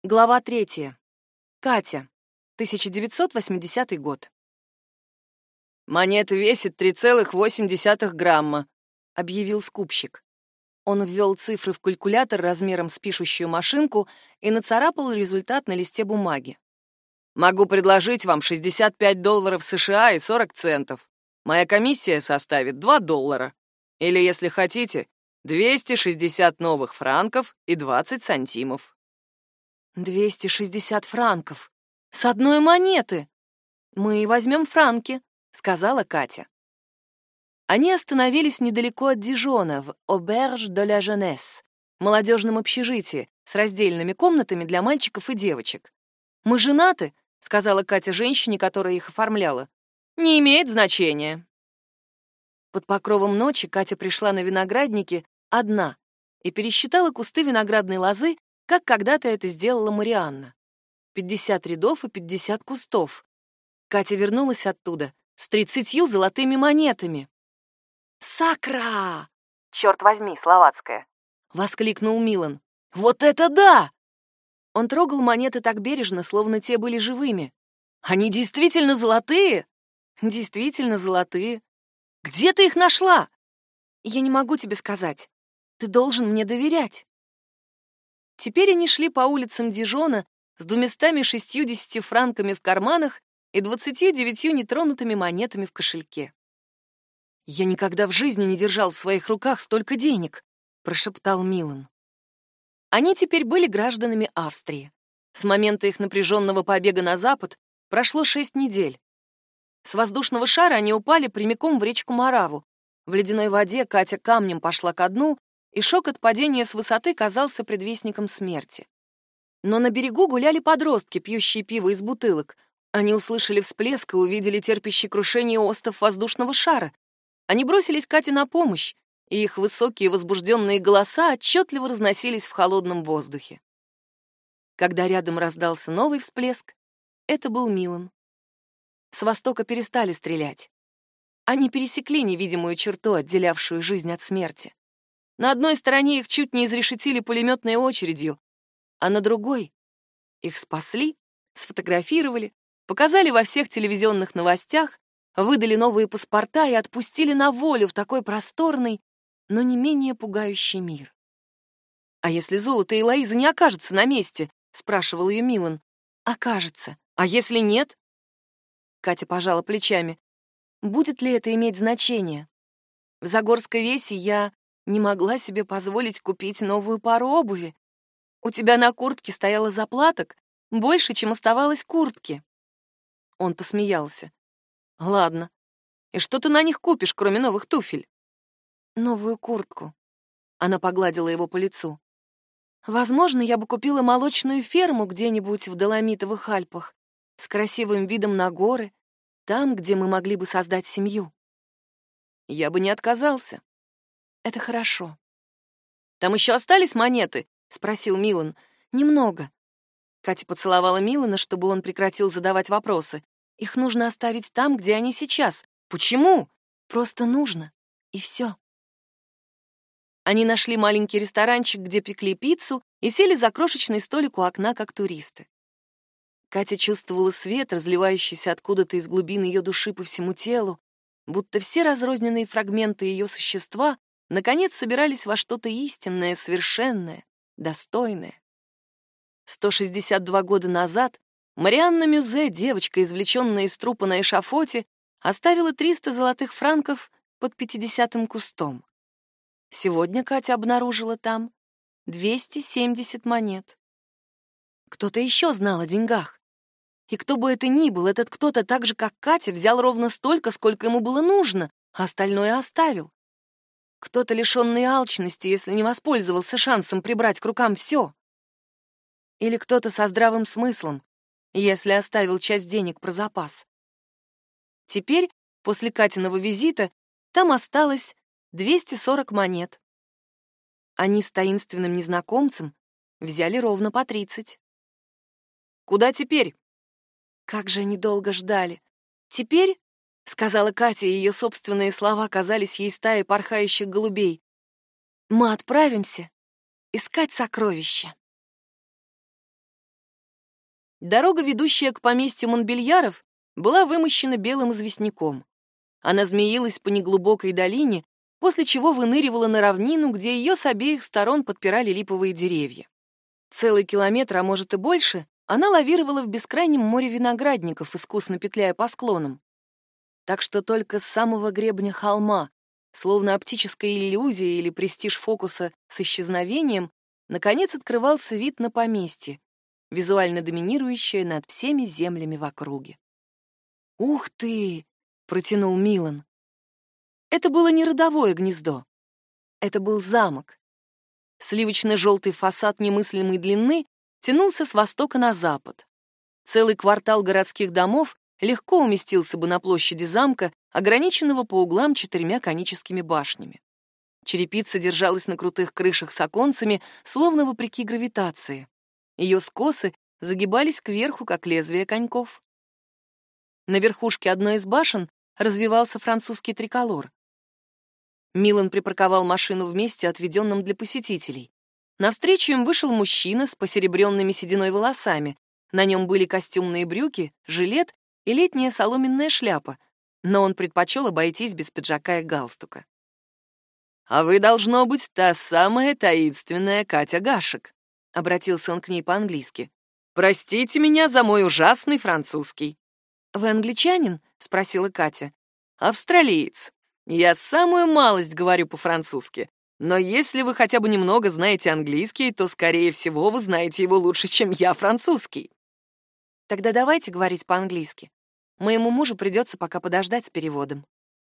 Глава 3. Катя. 1980 год. «Монета весит 3,8 грамма», — объявил скупщик. Он ввел цифры в калькулятор размером с пишущую машинку и нацарапал результат на листе бумаги. «Могу предложить вам $65 США и 40 центов. Моя комиссия составит $2. Или, если хотите, 260 новых франков и 20 сантимов». 260 франков. С одной монеты. Мы возьмем франки, сказала Катя. Они остановились недалеко от Дижона, в Auberge de la Jeunesse, молодежном общежитии с раздельными комнатами для мальчиков и девочек. «Мы женаты», — сказала Катя женщине, которая их оформляла. «Не имеет значения». Под покровом ночи Катя пришла на виноградники одна и пересчитала кусты виноградной лозы, как когда-то это сделала Марианна. 50 рядов и 50 кустов. Катя вернулась оттуда с 30 золотыми монетами. «Сакра!» «Черт возьми, словацкая!» — воскликнул Милан. «Вот это да!» Он трогал монеты так бережно, словно те были живыми. «Они действительно золотые?» «Действительно золотые. Где ты их нашла?» «Я не могу тебе сказать. Ты должен мне доверять». Теперь они шли по улицам Дижона с 260 франками в карманах и 29 нетронутыми монетами в кошельке. «Я никогда в жизни не держал в своих руках столько денег», — прошептал Милан. Они теперь были гражданами Австрии. С момента их напряженного побега на запад прошло 6 недель. С воздушного шара они упали прямиком в речку Мораву. В ледяной воде Катя камнем пошла ко дну, и шок от падения с высоты казался предвестником смерти. Но на берегу гуляли подростки, пьющие пиво из бутылок. Они услышали всплеск и увидели терпящий крушение остов воздушного шара. Они бросились Кате на помощь, и их высокие возбужденные голоса отчетливо разносились в холодном воздухе. Когда рядом раздался новый всплеск, это был Милан. С востока перестали стрелять. Они пересекли невидимую черту, отделявшую жизнь от смерти. На одной стороне их чуть не изрешетили пулеметной очередью, а на другой их спасли, сфотографировали, показали во всех телевизионных новостях, выдали новые паспорта и отпустили на волю в такой просторный, но не менее пугающий мир. «А если золото и Лоиза не окажется на месте?» — спрашивал ее Милан. «Окажется. А если нет?» Катя пожала плечами. «Будет ли это иметь значение? В Загорской Весе я не могла себе позволить купить новую пару обуви. У тебя на куртке стояло заплаток больше, чем оставалось куртки». Он посмеялся. «Ладно. И что ты на них купишь, кроме новых туфель?» «Новую куртку». Она погладила его по лицу. «Возможно, я бы купила молочную ферму где-нибудь в Доломитовых Альпах с красивым видом на горы, там, где мы могли бы создать семью». «Я бы не отказался». «Это хорошо». «Там еще остались монеты?» — спросил Милан. «Немного». Катя поцеловала Милана, чтобы он прекратил задавать вопросы. «Их нужно оставить там, где они сейчас». «Почему?» «Просто нужно. И все». Они нашли маленький ресторанчик, где пекли пиццу, и сели за крошечный столик у окна, как туристы. Катя чувствовала свет, разливающийся откуда-то из глубин ее души по всему телу, будто все разрозненные фрагменты ее существа наконец собирались во что-то истинное, совершенное, достойное. 162 года назад Марианна Мюзе, девочка, извлеченная из трупа на эшафоте, оставила 300 золотых франков под 50-м кустом. Сегодня Катя обнаружила там 270 монет. Кто-то еще знал о деньгах. И кто бы это ни был, этот кто-то так же, как Катя, взял ровно столько, сколько ему было нужно, а остальное оставил. Кто-то, лишенный алчности, если не воспользовался шансом прибрать к рукам все. Или кто-то со здравым смыслом, если оставил часть денег про запас. Теперь, после Катиного визита, там осталось 240 монет. Они с таинственным незнакомцем взяли ровно по 30. «Куда теперь?» Как же они долго ждали. «Теперь», — сказала Катя, и ее собственные слова казались ей стаей порхающих голубей, «мы отправимся искать сокровища». Дорога, ведущая к поместью Монбельяров, была вымощена белым известняком. Она змеилась по неглубокой долине, после чего выныривала на равнину, где ее с обеих сторон подпирали липовые деревья. Целый километр, а может и больше, она лавировала в бескрайнем море виноградников, искусно петляя по склонам. Так что только с самого гребня холма, словно оптическая иллюзия или престиж фокуса с исчезновением, наконец открывался вид на поместье, визуально доминирующее над всеми землями в округе. «Ух ты!» — протянул Милан. Это было не родовое гнездо. Это был замок. Сливочно-желтый фасад немыслимой длины тянулся с востока на запад. Целый квартал городских домов легко уместился бы на площади замка, ограниченного по углам 4 коническими башнями. Черепица держалась на крутых крышах с оконцами, словно вопреки гравитации. Ее скосы загибались кверху, как лезвия коньков. На верхушке одной из башен развивался французский триколор. Милан припарковал машину в месте, отведенном для посетителей. Навстречу им вышел мужчина с посеребренными сединой волосами. На нем были костюмные брюки, жилет и летняя соломенная шляпа, но он предпочел обойтись без пиджака и галстука. «А вы, должно быть, та самая таинственная Катя Гашек», — обратился он к ней по-английски. «Простите меня за мой ужасный французский». «Вы англичанин?» — спросила Катя. «Австралиец. Я самую малость говорю по-французски, но если вы хотя бы немного знаете английский, то, скорее всего, вы знаете его лучше, чем я французский». «Тогда давайте говорить по-английски. Моему мужу придется пока подождать с переводом».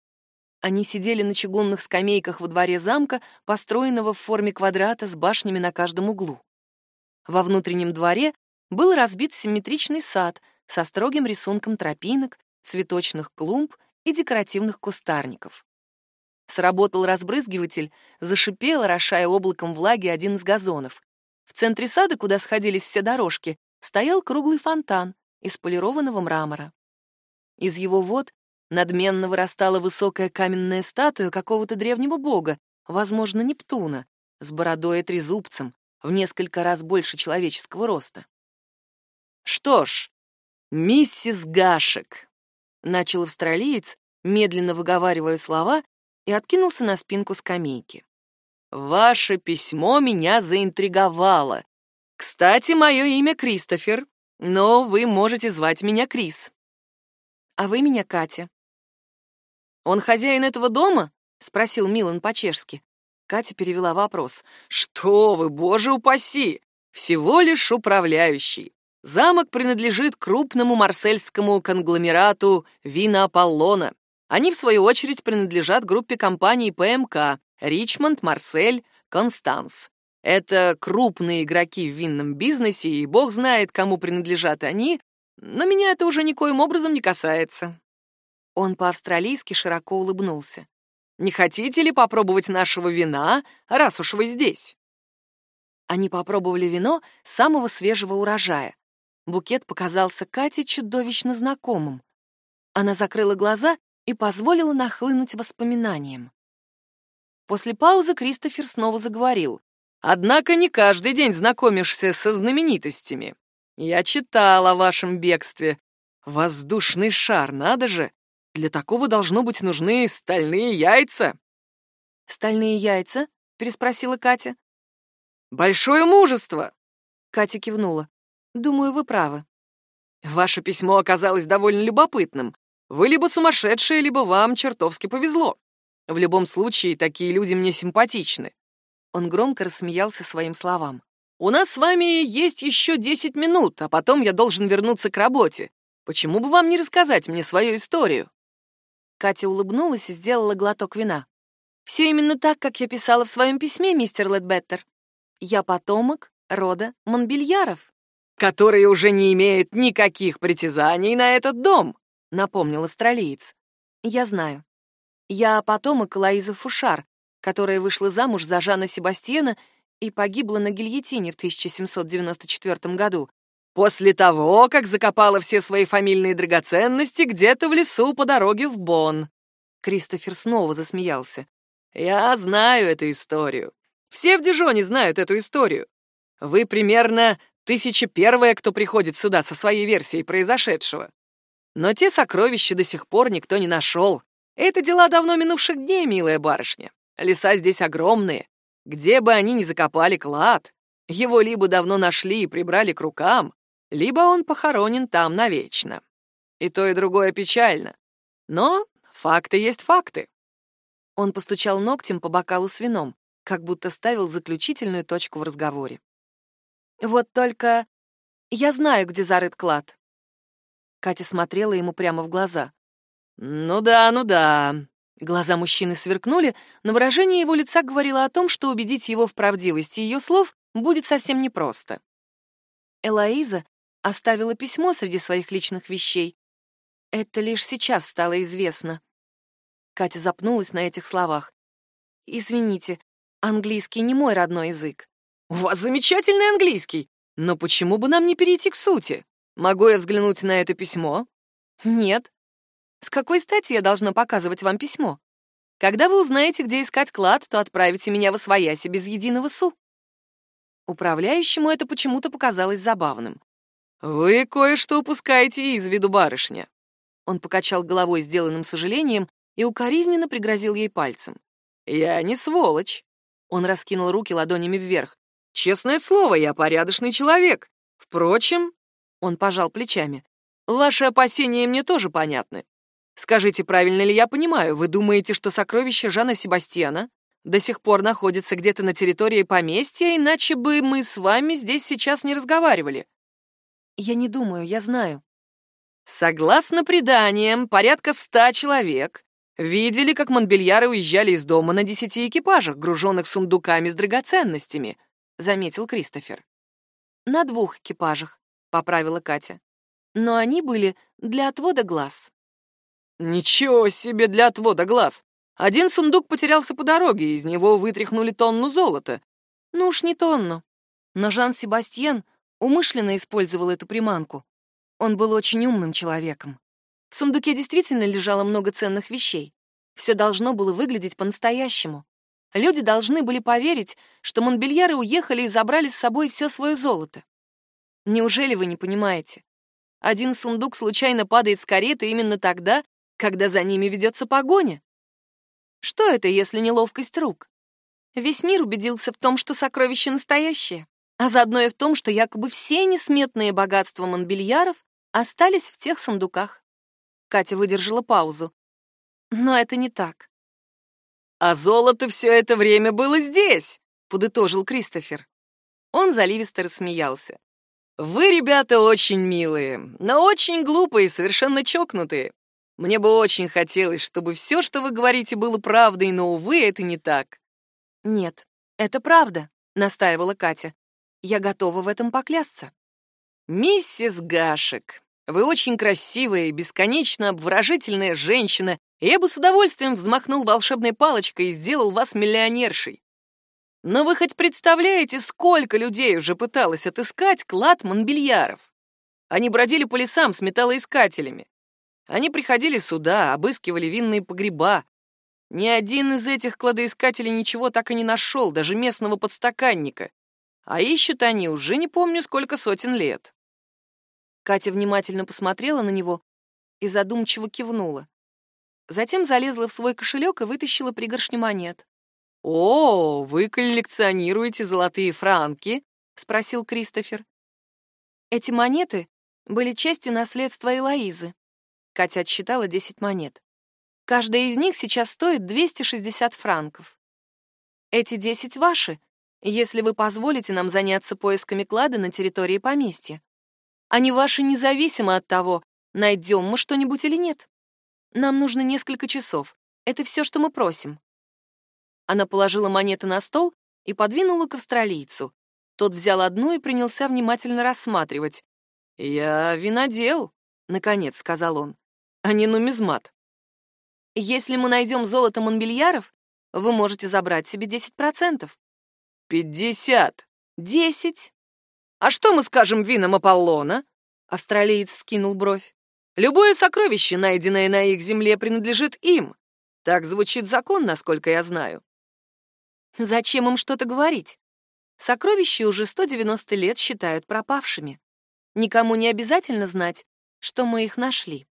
Они сидели на чугунных скамейках во дворе замка, построенного в форме квадрата с башнями на каждом углу. Во внутреннем дворе был разбит симметричный сад со строгим рисунком тропинок, цветочных клумб и декоративных кустарников. Сработал разбрызгиватель, зашипел, орошая облаком влаги один из газонов. В центре сада, куда сходились все дорожки, стоял круглый фонтан из полированного мрамора. Из его вод надменно вырастала высокая каменная статуя какого-то древнего бога, возможно, Нептуна, с бородой и трезубцем, в несколько раз больше человеческого роста. «Что ж, миссис Гашек», — начал австралиец, медленно выговаривая слова, и откинулся на спинку скамейки. «Ваше письмо меня заинтриговало. Кстати, мое имя Кристофер, но вы можете звать меня Крис». «А вы меня Катя». «Он хозяин этого дома?» — спросил Милан по-чешски. Катя перевела вопрос. «Что вы, боже упаси! Всего лишь управляющий. Замок принадлежит крупному марсельскому конгломерату Вина Аполлона. Они, в свою очередь, принадлежат группе компаний ПМК Ричмонд, Марсель, Констанс. Это крупные игроки в винном бизнесе, и бог знает, кому принадлежат они, но меня это уже никоим образом не касается». Он по-австралийски широко улыбнулся. «Не хотите ли попробовать нашего вина, раз уж вы здесь?» Они попробовали вино самого свежего урожая. Букет показался Кате чудовищно знакомым. Она закрыла глаза и позволила нахлынуть воспоминаниям. После паузы Кристофер снова заговорил. «Однако не каждый день знакомишься со знаменитостями. Я читал о вашем бегстве. Воздушный шар, надо же! Для такого должно быть нужны стальные яйца». «Стальные яйца?» — переспросила Катя. «Большое мужество!» — Катя кивнула. «Думаю, вы правы». «Ваше письмо оказалось довольно любопытным. Вы либо сумасшедшие, либо вам чертовски повезло. В любом случае, такие люди мне симпатичны». Он громко рассмеялся своим словам. «У нас с вами есть еще 10 минут, а потом я должен вернуться к работе. Почему бы вам не рассказать мне свою историю?» Катя улыбнулась и сделала глоток вина. «Все именно так, как я писала в своем письме, мистер Ледбеттер. Я потомок рода Монбельяров». «Которые уже не имеют никаких притязаний на этот дом», — напомнил австралиец. «Я знаю. Я потомок Лоизы Фушар, которая вышла замуж за Жана Себастьена и погибла на гильотине в 1794 году, после того, как закопала все свои фамильные драгоценности где-то в лесу по дороге в Бонн». Кристофер снова засмеялся. «Я знаю эту историю. Все в Дижоне знают эту историю. Вы примерно 1001-я, кто приходит сюда со своей версией произошедшего. Но те сокровища до сих пор никто не нашел. Это дела давно минувших дней, милая барышня. Леса здесь огромные. Где бы они ни закопали клад, его либо давно нашли и прибрали к рукам, либо он похоронен там навечно. И то, и другое печально. Но факты есть факты. Он постучал ногтем по бокалу с вином, как будто ставил заключительную точку в разговоре. Вот только я знаю, где зарыт клад. Катя смотрела ему прямо в глаза. Ну да. Глаза мужчины сверкнули, но выражение его лица говорило о том, что убедить его в правдивости ее слов будет совсем непросто. Элоиза оставила письмо среди своих личных вещей. Это лишь сейчас стало известно. Катя запнулась на этих словах. Извините, английский не мой родной язык. У вас замечательный английский, но почему бы нам не перейти к сути? Могу я взглянуть на это письмо? Нет. С какой стати я должна показывать вам письмо? Когда вы узнаете, где искать клад, то отправите меня восвояси без единого су. Управляющему это почему-то показалось забавным. Вы кое-что упускаете из виду, барышня. Он покачал головой сделанным сожалением и укоризненно пригрозил ей пальцем. Я не сволочь. Он раскинул руки ладонями вверх. Честное слово, я порядочный человек. Впрочем, он пожал плечами. Ваши опасения мне тоже понятны. Скажите, правильно ли я понимаю, вы думаете, что сокровища Жана Себастьяна до сих пор находятся где-то на территории поместья, иначе бы мы с вами здесь сейчас не разговаривали? Я не думаю, я знаю. Согласно преданиям, порядка 100 человек видели, как Монбельяры уезжали из дома на 10 экипажах, груженных сундуками с драгоценностями, заметил Кристофер. На 2 экипажах, поправила Катя. Но они были для отвода глаз. Ничего себе для отвода глаз! Один сундук потерялся по дороге, из него вытряхнули тонну золота. Ну уж не тонну. Но Жан-Себастьян умышленно использовал эту приманку. Он был очень умным человеком. В сундуке действительно лежало много ценных вещей. Все должно было выглядеть по-настоящему. Люди должны были поверить, что Монбельяры уехали и забрали с собой все свое золото. Неужели вы не понимаете? Один сундук случайно падает с кареты именно тогда, когда за ними ведется погоня. Что это, если не ловкость рук? Весь мир убедился в том, что сокровище настоящее, а заодно и в том, что якобы все несметные богатства Монбельяров остались в тех сундуках. Катя выдержала паузу. Но это не так. «А золото все это время было здесь», — подытожил Кристофер. Он заливисто рассмеялся. «Вы, ребята, очень милые, но очень глупые и совершенно чокнутые. Мне бы очень хотелось, чтобы все, что вы говорите, было правдой, но, увы, это не так». «Нет, это правда», — настаивала Катя. «Я готова в этом поклясться». «Миссис Гашек, вы очень красивая и бесконечно обворожительная женщина, и я бы с удовольствием взмахнул волшебной палочкой и сделал вас миллионершей. Но вы хоть представляете, сколько людей уже пыталось отыскать клад Монбельяров? Они бродили по лесам с металлоискателями. Они приходили сюда, обыскивали винные погреба. Ни один из этих кладоискателей ничего так и не нашел, даже местного подстаканника. А ищут они уже не помню сколько сотен лет». Катя внимательно посмотрела на него и задумчиво кивнула. Затем залезла в свой кошелек и вытащила пригоршню монет. «О, вы коллекционируете золотые франки?» — спросил Кристофер. Эти монеты были частью наследства Элоизы. Катя отсчитала 10 монет. Каждая из них сейчас стоит 260 франков. Эти 10 ваши, если вы позволите нам заняться поисками клада на территории поместья. Они ваши независимо от того, найдем мы что-нибудь или нет. Нам нужно несколько часов. Это все, что мы просим». Она положила монеты на стол и подвинула к австралийцу. Тот взял одну и принялся внимательно рассматривать. «Я винодел», — наконец сказал он, — «а не нумизмат». «Если мы найдем золото Монбельяров, вы можете забрать себе 10%. 50. 10. А что мы скажем винам Аполлона?» Австралиец скинул бровь. «Любое сокровище, найденное на их земле, принадлежит им. Так звучит закон, насколько я знаю». Зачем им что-то говорить? сокровища уже 190 лет считают пропавшими. Никому не обязательно знать, что мы их нашли.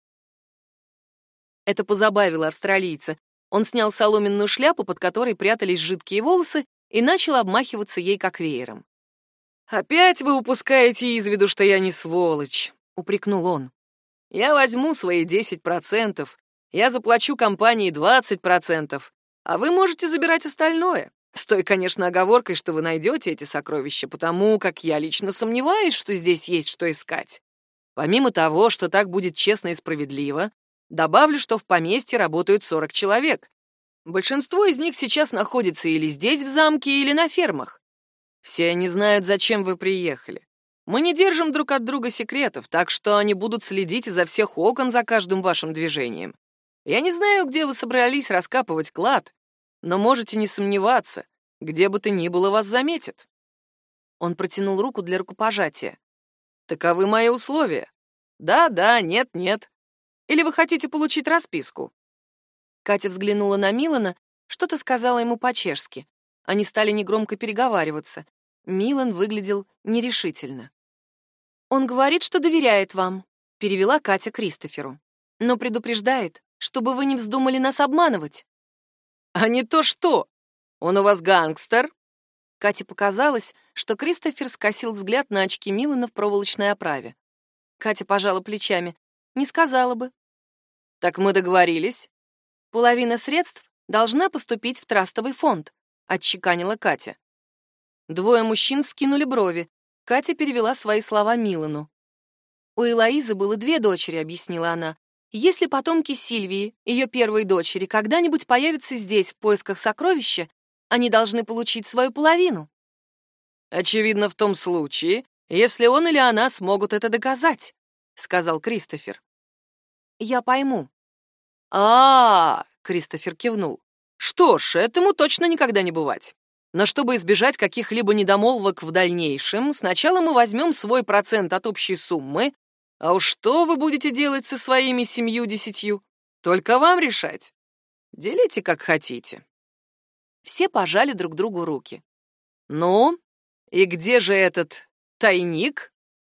Это позабавило австралийца. Он снял соломенную шляпу, под которой прятались жидкие волосы, и начал обмахиваться ей как веером. «Опять вы упускаете из виду, что я не сволочь», — упрекнул он. «Я возьму свои 10%, я заплачу компании 20%, а вы можете забирать остальное. С той, конечно, оговоркой, что вы найдете эти сокровища, потому как я лично сомневаюсь, что здесь есть что искать. Помимо того, что так будет честно и справедливо, добавлю, что в поместье работают 40 человек. Большинство из них сейчас находится или здесь, в замке, или на фермах. Все они знают, зачем вы приехали. Мы не держим друг от друга секретов, так что они будут следить изо всех окон за каждым вашим движением. Я не знаю, где вы собрались раскапывать клад, но можете не сомневаться, где бы то ни было вас заметят». Он протянул руку для рукопожатия. «Таковы мои условия. Да, нет. Или вы хотите получить расписку?» Катя взглянула на Милана, что-то сказала ему по-чешски. Они стали негромко переговариваться. Милан выглядел нерешительно. «Он говорит, что доверяет вам», — перевела Катя Кристоферу. «Но предупреждает, чтобы вы не вздумали нас обманывать». «А не то что! Он у вас гангстер?» Кате показалось, что Кристофер скосил взгляд на очки Милана в проволочной оправе. Катя пожала плечами. «Не сказала бы». «Так мы договорились?» «Половина средств должна поступить в трастовый фонд», — отчеканила Катя. Двое мужчин вскинули брови. Катя перевела свои слова Милану. «У Элоизы было 2 дочери», — объяснила она. «Если потомки Сильвии, ее первой дочери, когда-нибудь появятся здесь в поисках сокровища, они должны получить свою половину». «Очевидно, в том случае, если он или она смогут это доказать», — сказал Кристофер. «Я пойму». Кристофер кивнул. «Что ж, этому точно никогда не бывать. Но чтобы избежать каких-либо недомолвок в дальнейшем, сначала мы возьмем свой процент от общей суммы, а уж что вы будете делать со своими 7-10, только вам решать. Делите как хотите». Все пожали друг другу руки. «Ну, и где же этот тайник?»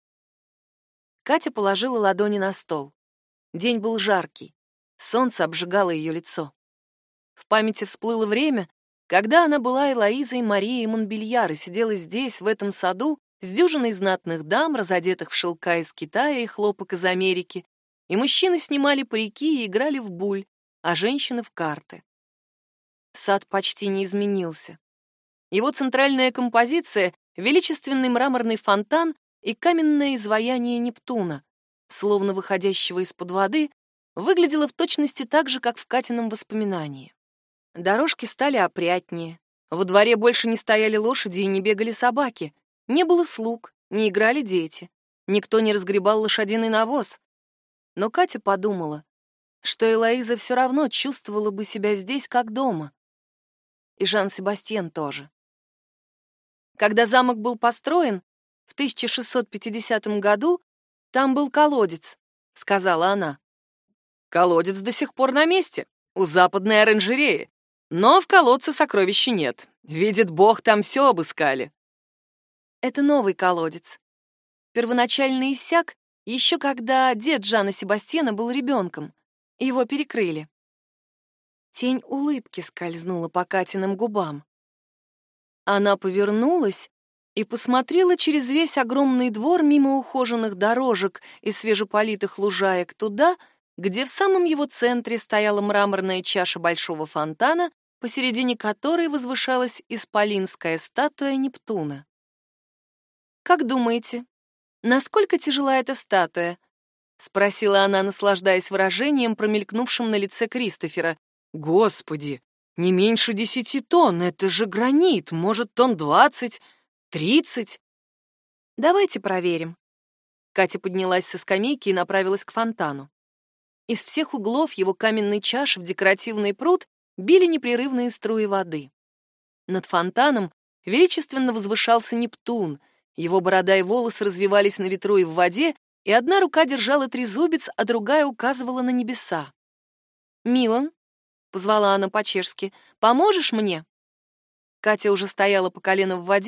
Катя положила ладони на стол. День был жаркий. Солнце обжигало ее лицо. В памяти всплыло время, когда она была Элоизой Марией Монбельяр и сидела здесь, в этом саду, с дюжиной знатных дам, разодетых в шелка из Китая и хлопок из Америки, и мужчины снимали парики и играли в буль, а женщины — в карты. Сад почти не изменился. Его центральная композиция — величественный мраморный фонтан и каменное изваяние Нептуна, словно выходящего из-под воды, выглядело в точности так же, как в Катином воспоминании. Дорожки стали опрятнее. Во дворе больше не стояли лошади и не бегали собаки. Не было слуг, не играли дети. Никто не разгребал лошадиный навоз. Но Катя подумала, что Элоиза все равно чувствовала бы себя здесь как дома. И Жан-Себастьен тоже. Когда замок был построен, в 1650 году, там был колодец, сказала она. Колодец до сих пор на месте, у западной оранжереи. Но в колодце сокровища нет. Видит Бог, там все обыскали. Это новый колодец. Первоначально иссяк еще когда дед Жана Себастьена был ребенком. Его перекрыли. Тень улыбки скользнула по Катиным губам. Она повернулась и посмотрела через весь огромный двор мимо ухоженных дорожек и свежеполитых лужаек туда, где в самом его центре стояла мраморная чаша большого фонтана, посередине которой возвышалась исполинская статуя Нептуна. «Как думаете, насколько тяжела эта статуя?» — спросила она, наслаждаясь выражением, промелькнувшим на лице Кристофера. «Господи, не меньше 10 тонн, это же гранит, может, тонн 20, 30?» «Давайте проверим». Катя поднялась со скамейки и направилась к фонтану. Из всех углов его каменной чаши в декоративный пруд били непрерывные струи воды. Над фонтаном величественно возвышался Нептун, его борода и волосы развивались на ветру и в воде, и одна рука держала трезубец, а другая указывала на небеса. «Милан», — позвала она по-чешски, — «поможешь мне?» Катя уже стояла по колено в воде,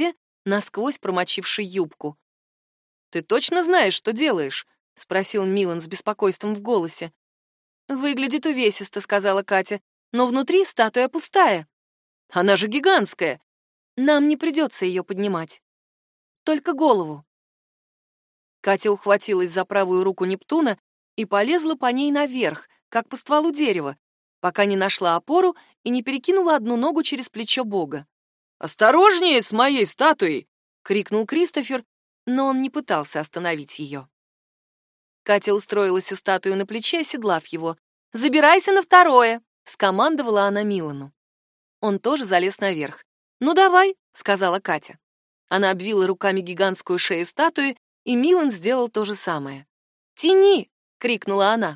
насквозь промочивший юбку. «Ты точно знаешь, что делаешь?» — спросил Милан с беспокойством в голосе. «Выглядит увесисто», — сказала Катя, «но внутри статуя пустая. Она же гигантская. Нам не придется ее поднимать. Только голову». Катя ухватилась за правую руку Нептуна и полезла по ней наверх, как по стволу дерева, пока не нашла опору и не перекинула одну ногу через плечо бога. «Осторожнее с моей статуей!» — крикнул Кристофер, но он не пытался остановить ее. Катя устроилась у статуи на плече, оседлав его. «Забирайся на второе!» — скомандовала она Милану. Он тоже залез наверх. «Ну давай!» — сказала Катя. Она обвила руками гигантскую шею статуи, и Милан сделал то же самое. «Тяни!» — крикнула она.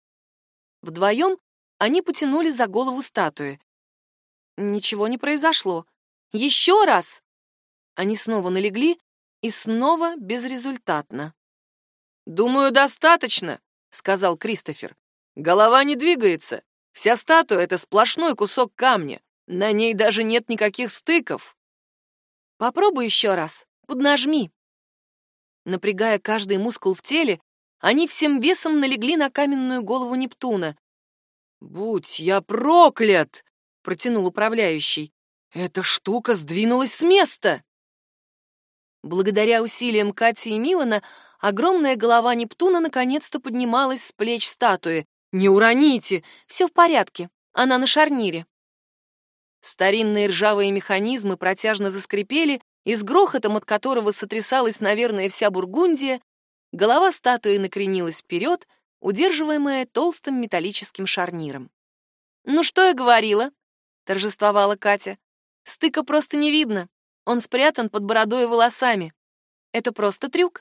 Вдвоем они потянули за голову статуи. Ничего не произошло. «Еще раз!» Они снова налегли, и снова безрезультатно. «Думаю, достаточно», — сказал Кристофер. «Голова не двигается. Вся статуя — это сплошной кусок камня. На ней даже нет никаких стыков». «Попробуй еще раз. Поднажми». Напрягая каждый мускул в теле, они всем весом налегли на каменную голову Нептуна. «Будь я проклят!» — протянул управляющий. «Эта штука сдвинулась с места!» Благодаря усилиям Кати и Милана огромная голова Нептуна наконец-то поднималась с плеч статуи. «Не уроните! Все в порядке. Она на шарнире». Старинные ржавые механизмы протяжно заскрипели, и с грохотом, от которого сотрясалась, наверное, вся Бургундия, голова статуи накренилась вперед, удерживаемая толстым металлическим шарниром. «Ну что я говорила?» — торжествовала Катя. «Стыка просто не видно. Он спрятан под бородой и волосами. Это просто трюк».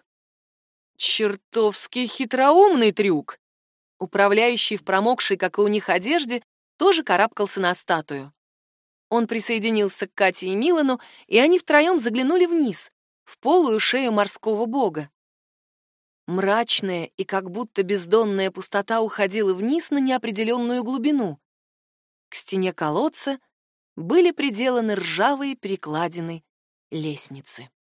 «Чертовски хитроумный трюк!» Управляющий в промокшей, как и у них, одежде тоже карабкался на статую. Он присоединился к Кате и Милану, и они втроем заглянули вниз, в полую шею морского бога. Мрачная и как будто бездонная пустота уходила вниз на неопределенную глубину. К стене колодца были приделаны ржавые перекладины лестницы.